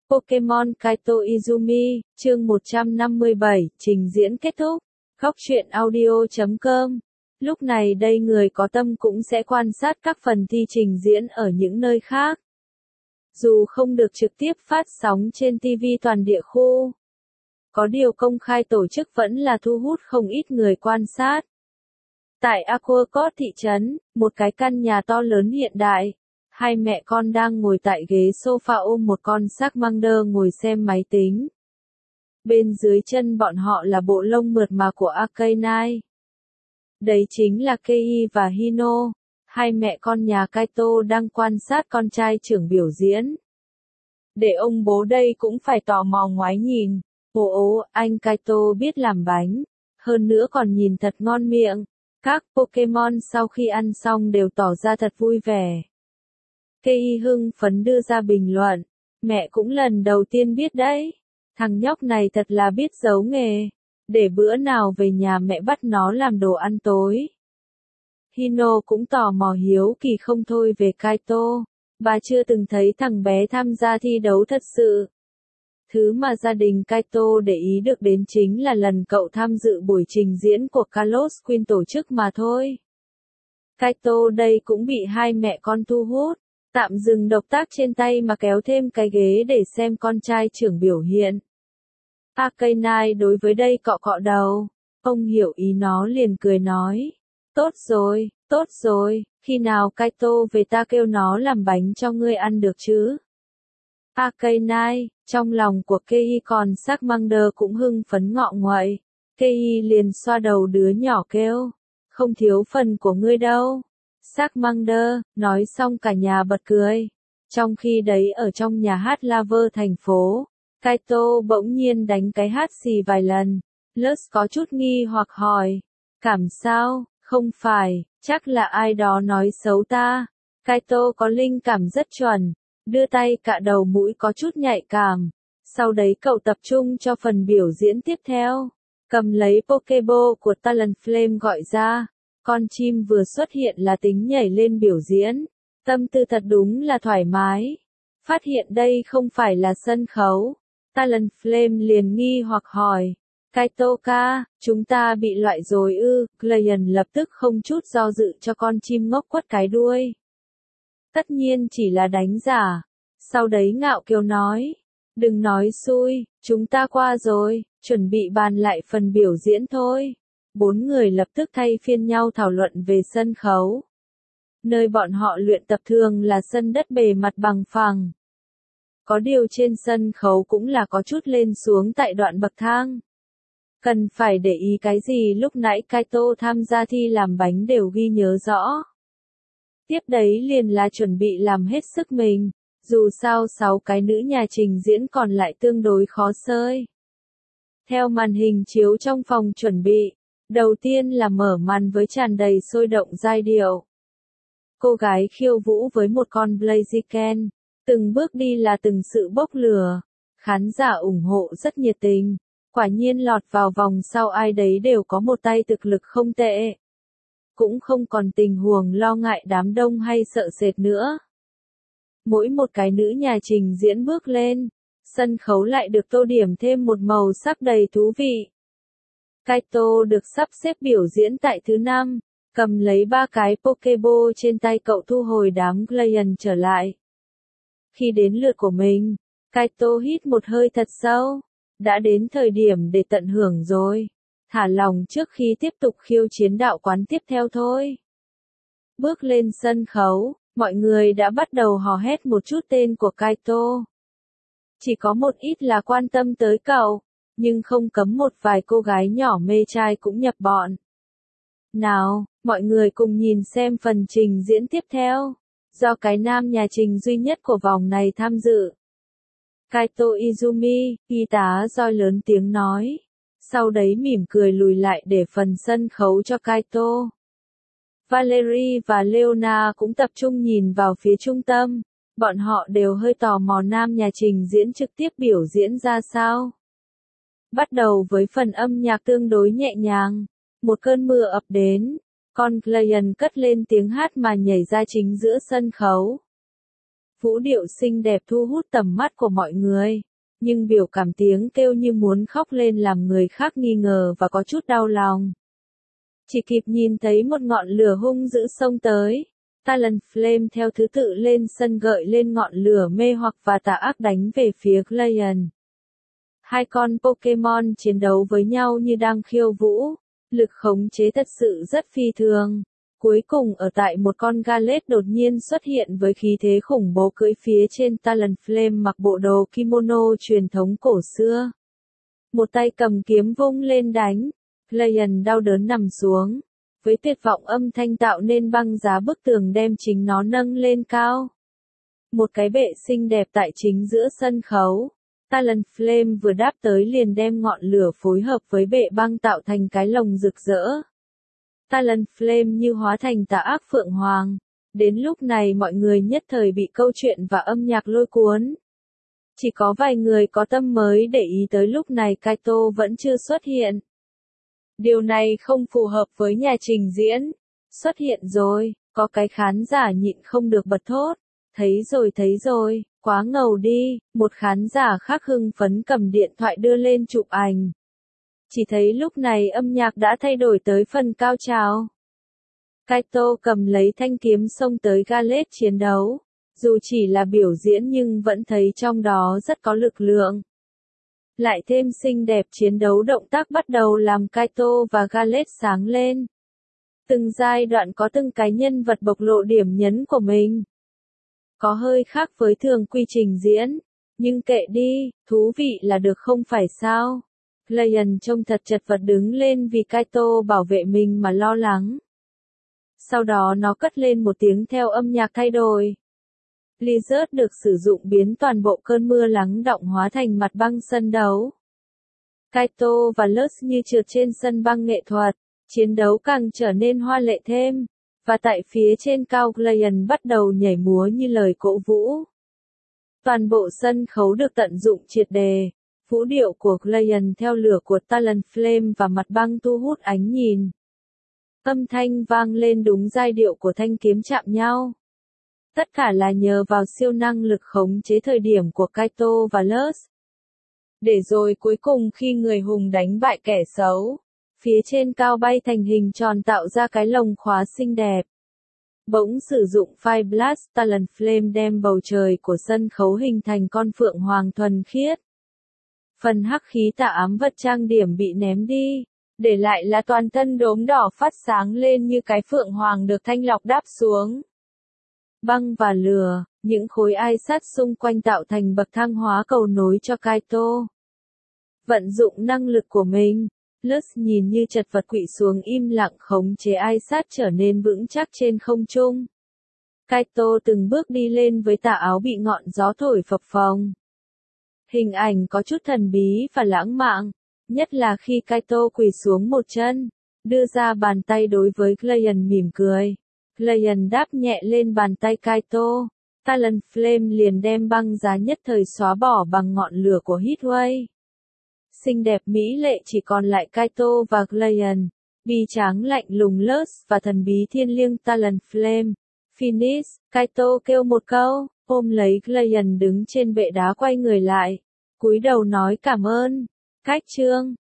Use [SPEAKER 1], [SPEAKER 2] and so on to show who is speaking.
[SPEAKER 1] Pokemon Kaito Izumi, chương 157, trình diễn kết thúc. Góc truyện audio.com. Lúc này đây người có tâm cũng sẽ quan sát các phần thi trình diễn ở những nơi khác. Dù không được trực tiếp phát sóng trên TV toàn địa khu, có điều công khai tổ chức vẫn là thu hút không ít người quan sát. Tại Aquacot thị trấn, một cái căn nhà to lớn hiện đại, hai mẹ con đang ngồi tại ghế sofa ôm một con Charmander ngồi xem máy tính. Bên dưới chân bọn họ là bộ lông mượt mà của Arcanine. Đấy chính là Kei và Hino, hai mẹ con nhà Kaito đang quan sát con trai trưởng biểu diễn. Để ông bố đây cũng phải tò mò ngoái nhìn. Ồ, anh Kaito biết làm bánh, hơn nữa còn nhìn thật ngon miệng. Các Pokemon sau khi ăn xong đều tỏ ra thật vui vẻ. Kei hưng phấn đưa ra bình luận, mẹ cũng lần đầu tiên biết đấy, thằng nhóc này thật là biết giấu nghề, để bữa nào về nhà mẹ bắt nó làm đồ ăn tối. Hino cũng tò mò hiếu kỳ không thôi về Kaito, bà chưa từng thấy thằng bé tham gia thi đấu thật sự. Thứ mà gia đình Kaito để ý được đến chính là lần cậu tham dự buổi trình diễn của Kalos Queen tổ chức mà thôi. Kaito đây cũng bị hai mẹ con thu hút, tạm dừng động tác trên tay mà kéo thêm cái ghế để xem con trai trưởng biểu hiện. Arcanine đối với đây cọ cọ đầu, ông hiểu ý nó liền cười nói, tốt rồi, khi nào Kaito về ta kêu nó làm bánh cho ngươi ăn được chứ. Arcanine, trong lòng của Kei còn Charmander cũng hưng phấn ngọ nguậy, Kei liền xoa đầu đứa nhỏ kêu, không thiếu phần của ngươi đâu. Charmander, nói xong cả nhà bật cười. Trong khi đấy ở trong nhà hát Laver thành phố, Kaito bỗng nhiên đánh cái hát xì vài lần. Lus có chút nghi hoặc hỏi, cảm sao, không phải, chắc là ai đó nói xấu ta. Kaito có linh cảm rất chuẩn, đưa tay cạ đầu mũi có chút nhạy cảm. Sau đấy cậu tập trung cho phần biểu diễn tiếp theo, cầm lấy Pokeball của Talonflame gọi ra. Con chim vừa xuất hiện là tính nhảy lên biểu diễn, tâm tư thật đúng là thoải mái. Phát hiện đây không phải là sân khấu, Talonflame liền nghi hoặc hỏi, Kaito-ka, chúng ta bị loại rồi ư? Glacian lập tức không chút do dự cho con chim ngốc quất cái đuôi. Tất nhiên chỉ là đánh giả. Sau đấy ngạo kiều nói, đừng nói xui, chúng ta qua rồi, chuẩn bị bàn lại phần biểu diễn thôi. Bốn người lập tức thay phiên nhau thảo luận về sân khấu. Nơi bọn họ luyện tập thường là sân đất bề mặt bằng phẳng. Có điều trên sân khấu cũng là có chút lên xuống tại đoạn bậc thang. Cần phải để ý cái gì lúc nãy Kaito tham gia thi làm bánh đều ghi nhớ rõ. Tiếp đấy liền là chuẩn bị làm hết sức mình, dù sao 6 cái nữ nhà trình diễn còn lại tương đối khó xơi. Theo màn hình chiếu trong phòng chuẩn bị, đầu tiên là mở màn với tràn đầy sôi động giai điệu. Cô gái khiêu vũ với một con Blaziken, từng bước đi là từng sự bốc lửa. Khán giả ủng hộ rất nhiệt tình, quả nhiên lọt vào vòng sau ai đấy đều có một tay thực lực không tệ. Cũng không còn tình huống lo ngại đám đông hay sợ sệt nữa. Mỗi một cái nữ nhà trình diễn bước lên, sân khấu lại được tô điểm thêm một màu sắc đầy thú vị. Kaito được sắp xếp biểu diễn tại thứ 5, cầm lấy 3 cái Pokeball trên tay cậu thu hồi đám Glacian trở lại. Khi đến lượt của mình, Kaito hít một hơi thật sâu, đã đến thời điểm để tận hưởng rồi, thả lòng trước khi tiếp tục khiêu chiến đạo quán tiếp theo thôi. Bước lên sân khấu, mọi người đã bắt đầu hò hét một chút tên của Kaito. Chỉ có một ít là quan tâm tới cậu, nhưng không cấm một vài cô gái nhỏ mê trai cũng nhập bọn. Nào, mọi người cùng nhìn xem phần trình diễn tiếp theo, do cái nam nhà trình duy nhất của vòng này tham dự. Kaito Izumi, y tá roi lớn tiếng nói, sau đấy mỉm cười lùi lại để phần sân khấu cho Kaito. Valerie và Leona cũng tập trung nhìn vào phía trung tâm, bọn họ đều hơi tò mò nam nhà trình diễn trực tiếp biểu diễn ra sao. Bắt đầu với phần âm nhạc tương đối nhẹ nhàng, một cơn mưa ập đến, con Glacian cất lên tiếng hát mà nhảy ra chính giữa sân khấu. Vũ điệu xinh đẹp thu hút tầm mắt của mọi người, nhưng biểu cảm tiếng kêu như muốn khóc lên làm người khác nghi ngờ và có chút đau lòng. Chỉ kịp nhìn thấy một ngọn lửa hung dữ xông tới. Talonflame theo thứ tự lên sân gợi lên ngọn lửa mê hoặc và tà ác đánh về phía Glacian. Hai con Pokemon chiến đấu với nhau như đang khiêu vũ, lực khống chế thật sự rất phi thường. Cuối cùng ở tại một con Galet đột nhiên xuất hiện với khí thế khủng bố cưỡi phía trên Talonflame mặc bộ đồ kimono truyền thống cổ xưa. Một tay cầm kiếm vung lên đánh, Glacian đau đớn nằm xuống. Với tuyệt vọng âm thanh tạo nên băng giá bức tường đem chính nó nâng lên cao. Một cái bệ xinh đẹp tại chính giữa sân khấu. Talonflame vừa đáp tới liền đem ngọn lửa phối hợp với bệ băng tạo thành cái lồng rực rỡ. Talonflame như hóa thành tà ác phượng hoàng. Đến lúc này mọi người nhất thời bị câu chuyện và âm nhạc lôi cuốn. Chỉ có vài người có tâm mới để ý tới lúc này Kaito vẫn chưa xuất hiện. Điều này không phù hợp với nhà trình diễn. Xuất hiện rồi, có cái khán giả nhịn không được bật thốt. Thấy rồi, quá ngầu đi, một khán giả khác hưng phấn cầm điện thoại đưa lên chụp ảnh. Chỉ thấy lúc này âm nhạc đã thay đổi tới phần cao trào. Kaito cầm lấy thanh kiếm xông tới Galet chiến đấu. Dù chỉ là biểu diễn nhưng vẫn thấy trong đó rất có lực lượng. Lại thêm xinh đẹp chiến đấu động tác bắt đầu làm Kaito và Galet sáng lên. Từng giai đoạn có từng cái nhân vật bộc lộ điểm nhấn của mình. Có hơi khác với thường quy trình diễn, nhưng kệ đi, thú vị là được không phải sao. Glacian trông thật chật vật đứng lên vì Kaito bảo vệ mình mà lo lắng. Sau đó nó cất lên một tiếng theo âm nhạc thay đổi. Blizzard được sử dụng biến toàn bộ cơn mưa lắng đọng hóa thành mặt băng sân đấu. Kaito và Luz như trượt trên sân băng nghệ thuật, chiến đấu càng trở nên hoa lệ thêm, và tại phía trên cao Glacian bắt đầu nhảy múa như lời cổ vũ. Toàn bộ sân khấu được tận dụng triệt đề, vũ điệu của Glacian theo lửa của Talonflame và mặt băng thu hút ánh nhìn. Âm thanh vang lên đúng giai điệu của thanh kiếm chạm nhau. Tất cả là nhờ vào siêu năng lực khống chế thời điểm của Kaito và Luz. Để rồi cuối cùng khi người hùng đánh bại kẻ xấu, phía trên cao bay thành hình tròn tạo ra cái lồng khóa xinh đẹp. Bỗng sử dụng Fire Blast Talonflame đem bầu trời của sân khấu hình thành con phượng hoàng thuần khiết. Phần hắc khí tà ám vật trang điểm bị ném đi, để lại là toàn thân đốm đỏ phát sáng lên như cái phượng hoàng được thanh lọc đáp xuống. Băng và lửa, những khối ai sát xung quanh tạo thành bậc thang hóa cầu nối cho Kaito. Vận dụng năng lực của mình, Luz nhìn như chật vật quỵ xuống im lặng khống chế ai sát trở nên vững chắc trên không trung. Kaito từng bước đi lên với tà áo bị ngọn gió thổi phập phồng. Hình ảnh có chút thần bí và lãng mạn, nhất là khi Kaito quỳ xuống một chân, đưa ra bàn tay đối với Glacian mỉm cười. Glacian đáp nhẹ lên bàn tay Kaito, Talonflame liền đem băng giá nhất thời xóa bỏ bằng ngọn lửa của Heatwave. Xinh đẹp mỹ lệ chỉ còn lại Kaito và Glacian, bi tráng lạnh lùng Luz và thần bí thiên liêng Talonflame. Finish, Kaito kêu một câu, ôm lấy Glacian đứng trên bệ đá quay người lại, cúi đầu nói cảm ơn. Cách chương